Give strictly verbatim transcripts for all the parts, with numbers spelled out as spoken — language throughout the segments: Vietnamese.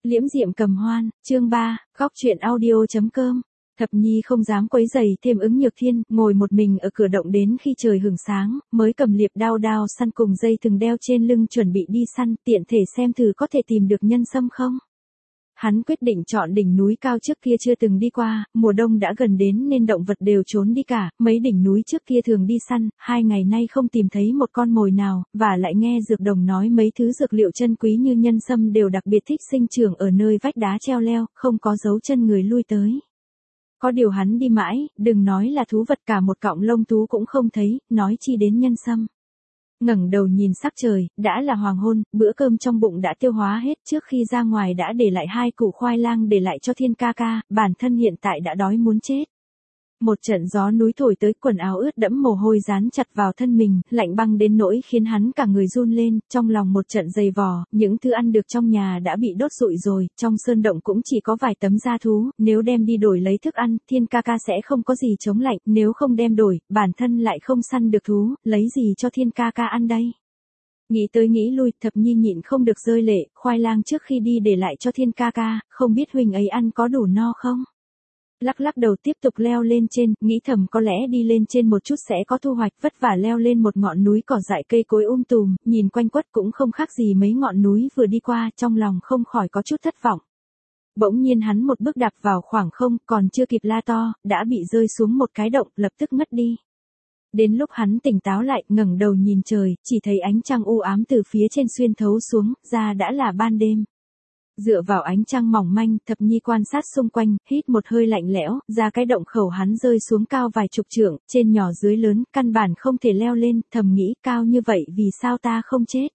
Liễm diệm cầm hoan, chương ba, góc truyện audio.com. Thập Nhi không dám quấy rầy thêm ứng nhược thiên, ngồi một mình ở cửa động đến khi trời hửng sáng, mới cầm liệp đao đao săn cùng dây thừng đeo trên lưng chuẩn bị đi săn, tiện thể xem thử có thể tìm được nhân sâm không. Hắn quyết định chọn đỉnh núi cao trước kia chưa từng đi qua, mùa đông đã gần đến nên động vật đều trốn đi cả, mấy đỉnh núi trước kia thường đi săn, hai ngày nay không tìm thấy một con mồi nào, và lại nghe dược đồng nói mấy thứ dược liệu chân quý như nhân sâm đều đặc biệt thích sinh trưởng ở nơi vách đá treo leo, không có dấu chân người lui tới. Có điều hắn đi mãi, đừng nói là thú vật cả một cọng lông thú cũng không thấy, nói chi đến nhân sâm. Ngẩng đầu nhìn sắc trời, đã là hoàng hôn, bữa cơm trong bụng đã tiêu hóa hết, trước khi ra ngoài đã để lại hai củ khoai lang để lại cho Thiên ca ca, bản thân hiện tại đã đói muốn chết. Một trận gió núi thổi tới, quần áo ướt đẫm mồ hôi dán chặt vào thân mình, lạnh băng đến nỗi khiến hắn cả người run lên, trong lòng một trận dày vò, những thứ ăn được trong nhà đã bị đốt rụi rồi, trong sơn động cũng chỉ có vài tấm da thú, nếu đem đi đổi lấy thức ăn, Thiên ca ca sẽ không có gì chống lạnh, nếu không đem đổi, bản thân lại không săn được thú, lấy gì cho Thiên ca ca ăn đây? Nghĩ tới nghĩ lui, Thập Nhi nhịn không được rơi lệ, khoai lang trước khi đi để lại cho Thiên ca ca, không biết huynh ấy ăn có đủ no không? Lắc lắc đầu tiếp tục leo lên trên, nghĩ thầm có lẽ đi lên trên một chút sẽ có thu hoạch, vất vả leo lên một ngọn núi cỏ dại cây cối um tùm, nhìn quanh quất cũng không khác gì mấy ngọn núi vừa đi qua, trong lòng không khỏi có chút thất vọng. Bỗng nhiên hắn một bước đạp vào khoảng không, còn chưa kịp la to, đã bị rơi xuống một cái động, lập tức ngất đi. Đến lúc hắn tỉnh táo lại, ngẩng đầu nhìn trời, chỉ thấy ánh trăng u ám từ phía trên xuyên thấu xuống, ra đã là ban đêm. Dựa vào ánh trăng mỏng manh, Thập Nhi quan sát xung quanh, hít một hơi lạnh lẽo, ra cái động khẩu hắn rơi xuống cao vài chục trượng, trên nhỏ dưới lớn, căn bản không thể leo lên, thầm nghĩ cao như vậy vì sao ta không chết.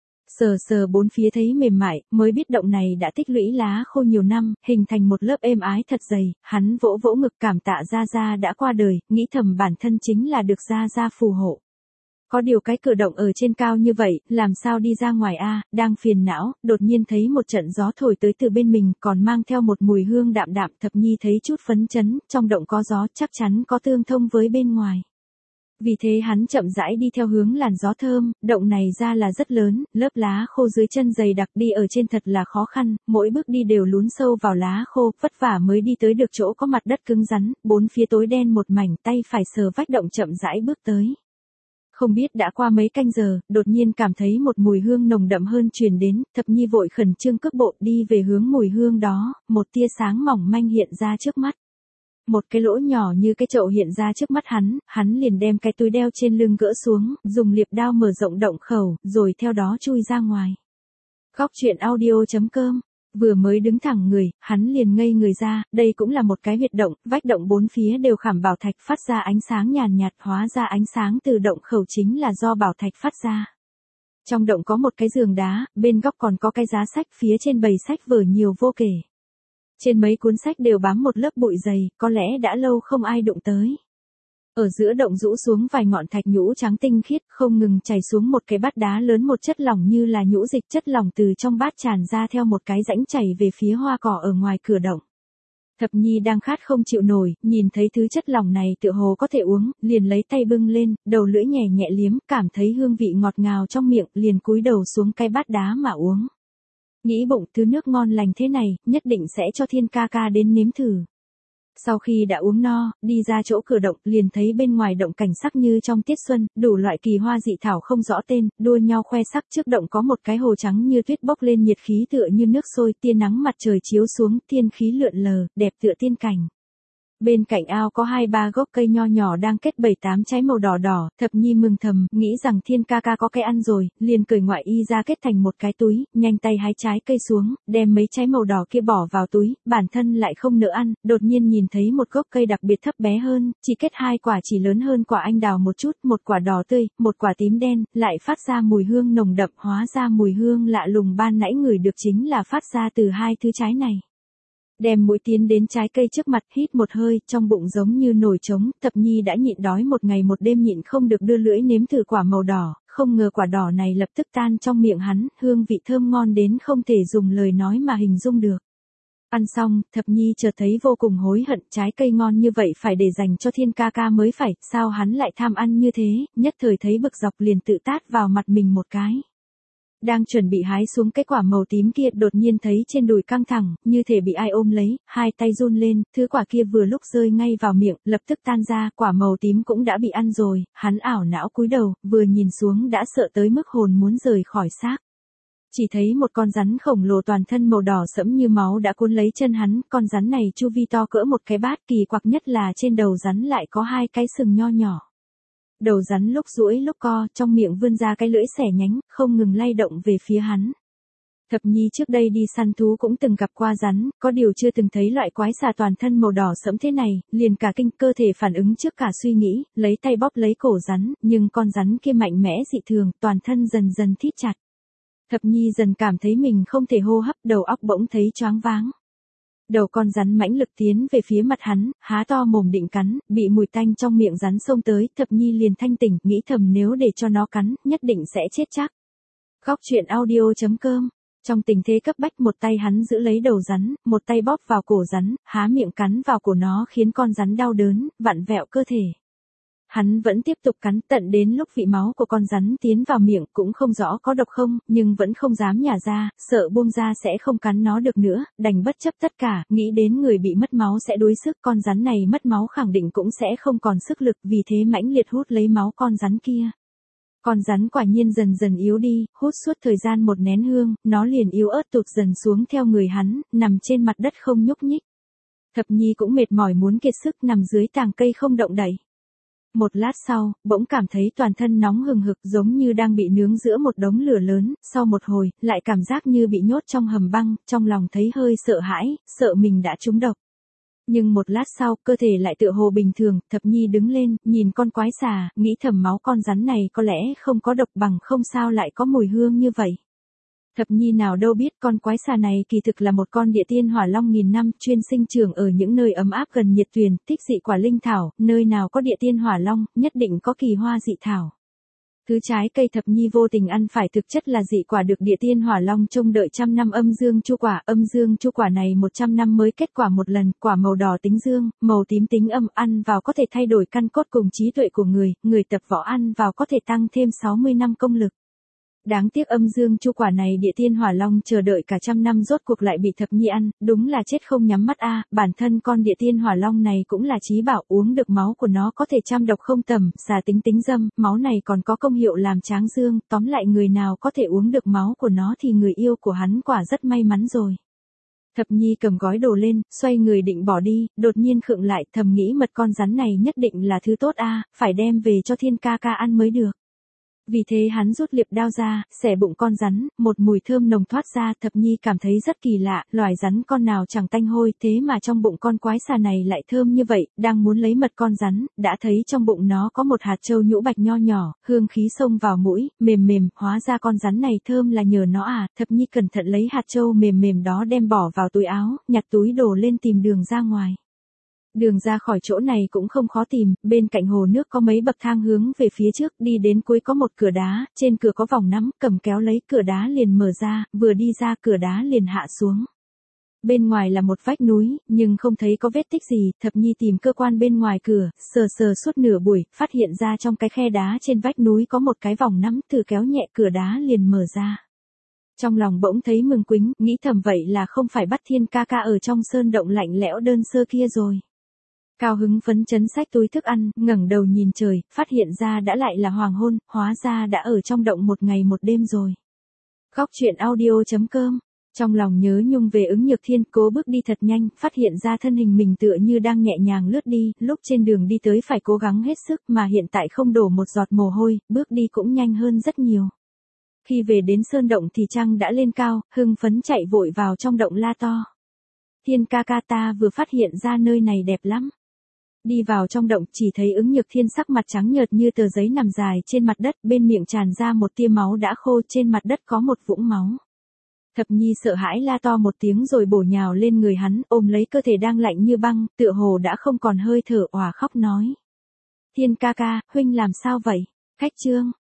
Sờ sờ bốn phía thấy mềm mại, mới biết động này đã tích lũy lá khô nhiều năm, hình thành một lớp êm ái thật dày, hắn vỗ vỗ ngực cảm tạ Gia Gia đã qua đời, nghĩ thầm bản thân chính là được Gia Gia phù hộ. Có điều cái cửa động ở trên cao như vậy, làm sao đi ra ngoài a? Đang phiền não, đột nhiên thấy một trận gió thổi tới từ bên mình, còn mang theo một mùi hương đạm đạm, Thập Nhi thấy chút phấn chấn, trong động có gió, chắc chắn có tương thông với bên ngoài. Vì thế hắn chậm rãi đi theo hướng làn gió thơm, động này ra là rất lớn, lớp lá khô dưới chân dày đặc, đi ở trên thật là khó khăn, mỗi bước đi đều lún sâu vào lá khô, vất vả mới đi tới được chỗ có mặt đất cứng rắn, bốn phía tối đen một mảnh, tay phải sờ vách động chậm rãi bước tới. Không biết đã qua mấy canh giờ, đột nhiên cảm thấy một mùi hương nồng đậm hơn truyền đến, Thập Nhi vội khẩn trương cước bộ đi về hướng mùi hương đó, một tia sáng mỏng manh hiện ra trước mắt. Một cái lỗ nhỏ như cái chậu hiện ra trước mắt hắn, hắn liền đem cái túi đeo trên lưng gỡ xuống, dùng liệp đao mở rộng động khẩu, rồi theo đó chui ra ngoài. Góc truyện audio.com. Vừa mới đứng thẳng người, hắn liền ngây người ra, đây cũng là một cái huyệt động, vách động bốn phía đều khảm bảo thạch phát ra ánh sáng nhàn nhạt, hóa ra ánh sáng từ động khẩu chính là do bảo thạch phát ra. Trong động có một cái giường đá, bên góc còn có cái giá sách, phía trên bày sách vở nhiều vô kể. Trên mấy cuốn sách đều bám một lớp bụi dày, có lẽ đã lâu không ai đụng tới. Ở giữa động rũ xuống vài ngọn thạch nhũ trắng tinh khiết, không ngừng chảy xuống một cái bát đá lớn, một chất lỏng như là nhũ dịch, chất lỏng từ trong bát tràn ra theo một cái rãnh chảy về phía hoa cỏ ở ngoài cửa động. Thập Nhi đang khát không chịu nổi, nhìn thấy thứ chất lỏng này tựa hồ có thể uống, liền lấy tay bưng lên, đầu lưỡi nhẹ nhẹ liếm, cảm thấy hương vị ngọt ngào trong miệng, liền cúi đầu xuống cái bát đá mà uống. Nghĩ bụng, thứ nước ngon lành thế này, nhất định sẽ cho Thiên ca ca đến nếm thử. Sau khi đã uống no, đi ra chỗ cửa động, liền thấy bên ngoài động cảnh sắc như trong tiết xuân, đủ loại kỳ hoa dị thảo không rõ tên, đua nhau khoe sắc, trước động có một cái hồ trắng như tuyết bốc lên nhiệt khí tựa như nước sôi, tia nắng mặt trời chiếu xuống, thiên khí lượn lờ, đẹp tựa tiên cảnh. Bên cạnh ao có hai ba gốc cây nho nhỏ đang kết bảy tám trái màu đỏ đỏ, Thập Nhi mừng thầm, nghĩ rằng Thiên ca ca có cái ăn rồi, liền cởi ngoại y ra kết thành một cái túi, nhanh tay hái trái cây xuống, đem mấy trái màu đỏ kia bỏ vào túi, bản thân lại không nỡ ăn, đột nhiên nhìn thấy một gốc cây đặc biệt thấp bé hơn, chỉ kết hai quả chỉ lớn hơn quả anh đào một chút, một quả đỏ tươi, một quả tím đen, lại phát ra mùi hương nồng đậm, hóa ra mùi hương lạ lùng ban nãy ngửi được chính là phát ra từ hai thứ trái này. Đem mũi tiến đến trái cây trước mặt, hít một hơi, trong bụng giống như nổi trống, Thập Nhi đã nhịn đói một ngày một đêm nhịn không được đưa lưỡi nếm thử quả màu đỏ, không ngờ quả đỏ này lập tức tan trong miệng hắn, hương vị thơm ngon đến không thể dùng lời nói mà hình dung được. Ăn xong, Thập Nhi chợt thấy vô cùng hối hận, trái cây ngon như vậy phải để dành cho Thiên ca ca mới phải, sao hắn lại tham ăn như thế, nhất thời thấy bực dọc liền tự tát vào mặt mình một cái. Đang chuẩn bị hái xuống cái quả màu tím kia, đột nhiên thấy trên đùi căng thẳng, như thể bị ai ôm lấy, hai tay run lên, thứ quả kia vừa lúc rơi ngay vào miệng, lập tức tan ra, quả màu tím cũng đã bị ăn rồi, hắn ảo não cúi đầu, vừa nhìn xuống đã sợ tới mức hồn muốn rời khỏi xác. Chỉ thấy một con rắn khổng lồ toàn thân màu đỏ sẫm như máu đã cuốn lấy chân hắn, con rắn này chu vi to cỡ một cái bát, kỳ quặc nhất là trên đầu rắn lại có hai cái sừng nho nhỏ. Đầu rắn lúc duỗi lúc co, trong miệng vươn ra cái lưỡi xẻ nhánh, không ngừng lay động về phía hắn. Thập Nhi trước đây đi săn thú cũng từng gặp qua rắn, có điều chưa từng thấy loại quái xà toàn thân màu đỏ sẫm thế này, liền cả kinh, cơ thể phản ứng trước cả suy nghĩ, lấy tay bóp lấy cổ rắn, nhưng con rắn kia mạnh mẽ dị thường, toàn thân dần dần thít chặt. Thập Nhi dần cảm thấy mình không thể hô hấp, đầu óc bỗng thấy choáng váng. Đầu con rắn mãnh lực tiến về phía mặt hắn, há to mồm định cắn, bị mùi tanh trong miệng rắn xông tới, Thập Nhi liền thanh tỉnh, nghĩ thầm nếu để cho nó cắn, nhất định sẽ chết chắc. Góc truyện audio chấm com. Trong tình thế cấp bách, một tay hắn giữ lấy đầu rắn, một tay bóp vào cổ rắn, há miệng cắn vào cổ nó khiến con rắn đau đớn, vặn vẹo cơ thể. Hắn vẫn tiếp tục cắn, tận đến lúc vị máu của con rắn tiến vào miệng, cũng không rõ có độc không, nhưng vẫn không dám nhả ra, sợ buông ra sẽ không cắn nó được nữa, đành bất chấp tất cả, nghĩ đến người bị mất máu sẽ đuối sức, con rắn này mất máu khẳng định cũng sẽ không còn sức lực, vì thế mãnh liệt hút lấy máu con rắn kia. Con rắn quả nhiên dần dần yếu đi, hút suốt thời gian một nén hương, nó liền yếu ớt tụt dần xuống theo người hắn, nằm trên mặt đất không nhúc nhích. Thập Nhi cũng mệt mỏi muốn kiệt sức, nằm dưới tàng cây không động đậy. Một lát sau, bỗng cảm thấy toàn thân nóng hừng hực, giống như đang bị nướng giữa một đống lửa lớn, sau một hồi, lại cảm giác như bị nhốt trong hầm băng, trong lòng thấy hơi sợ hãi, sợ mình đã trúng độc. Nhưng một lát sau, cơ thể lại tựa hồ bình thường, Thập Nhi đứng lên, nhìn con quái xà, nghĩ thầm máu con rắn này có lẽ không có độc, bằng không sao lại có mùi hương như vậy. Thập Nhi nào đâu biết con quái xà này kỳ thực là một con địa tiên hỏa long nghìn năm, chuyên sinh trưởng ở những nơi ấm áp gần nhiệt tuyền, thích dị quả linh thảo, nơi nào có địa tiên hỏa long, nhất định có kỳ hoa dị thảo. Thứ trái cây Thập Nhi vô tình ăn phải thực chất là dị quả được địa tiên hỏa long trông đợi trăm năm âm dương chu quả, âm dương chu quả này một trăm năm mới kết quả một lần, quả màu đỏ tính dương, màu tím tính âm, ăn vào có thể thay đổi căn cốt cùng trí tuệ của người, người tập võ ăn vào có thể tăng thêm sáu mươi năm công lực. Đáng tiếc âm dương chu quả này địa tiên hỏa long chờ đợi cả trăm năm rốt cuộc lại bị Thập Nhi ăn, đúng là chết không nhắm mắt a. À, bản thân con địa tiên hỏa long này cũng là trí bảo, uống được máu của nó có thể trăm độc không tầm, xà tính tính dâm, máu này còn có công hiệu làm tráng dương, tóm lại người nào có thể uống được máu của nó thì người yêu của hắn quả rất may mắn rồi. Thập Nhi cầm gói đồ lên, xoay người định bỏ đi, đột nhiên khựng lại, thầm nghĩ mật con rắn này nhất định là thứ tốt a, à, phải đem về cho Thiên ca ca ăn mới được. Vì thế hắn rút liệp đao ra, xẻ bụng con rắn, một mùi thơm nồng thoát ra, Thập Nhi cảm thấy rất kỳ lạ, loài rắn con nào chẳng tanh hôi, thế mà trong bụng con quái xà này lại thơm như vậy, đang muốn lấy mật con rắn, đã thấy trong bụng nó có một hạt châu nhũ bạch nho nhỏ, hương khí xông vào mũi, mềm mềm, hóa ra con rắn này thơm là nhờ nó à, Thập Nhi cẩn thận lấy hạt châu mềm mềm đó đem bỏ vào túi áo, nhặt túi đồ lên tìm đường ra ngoài. Đường ra khỏi chỗ này cũng không khó tìm, bên cạnh hồ nước có mấy bậc thang hướng về phía trước, đi đến cuối có một cửa đá, trên cửa có vòng nắm, cầm kéo lấy cửa đá liền mở ra, vừa đi ra cửa đá liền hạ xuống. Bên ngoài là một vách núi, nhưng không thấy có vết tích gì, Thập Nhi tìm cơ quan bên ngoài cửa, sờ sờ suốt nửa buổi, phát hiện ra trong cái khe đá trên vách núi có một cái vòng nắm, thử kéo nhẹ cửa đá liền mở ra. Trong lòng bỗng thấy mừng quính, nghĩ thầm vậy là không phải bắt Thiên ca ca ở trong sơn động lạnh lẽo đơn sơ kia rồi. Cao hứng phấn chấn xách túi thức ăn, ngẩng đầu nhìn trời, phát hiện ra đã lại là hoàng hôn, hóa ra đã ở trong động một ngày một đêm rồi. Góc truyện audio chấm com. Trong lòng nhớ nhung về Ứng Nhược Thiên, cố bước đi thật nhanh, phát hiện ra thân hình mình tựa như đang nhẹ nhàng lướt đi, lúc trên đường đi tới phải cố gắng hết sức mà hiện tại không đổ một giọt mồ hôi, bước đi cũng nhanh hơn rất nhiều. Khi về đến sơn động thì trăng đã lên cao, hưng phấn chạy vội vào trong động la to. Thiên ca ca, ta vừa phát hiện ra nơi này đẹp lắm. Đi vào trong động chỉ thấy Ứng Nhược Thiên sắc mặt trắng nhợt như tờ giấy nằm dài trên mặt đất, bên miệng tràn ra một tia máu đã khô, trên mặt đất có một vũng máu. Thập Nhi sợ hãi la to một tiếng rồi bổ nhào lên người hắn, ôm lấy cơ thể đang lạnh như băng, tựa hồ đã không còn hơi thở, òa khóc nói. Thiên ca ca, huynh làm sao vậy? Khách chương.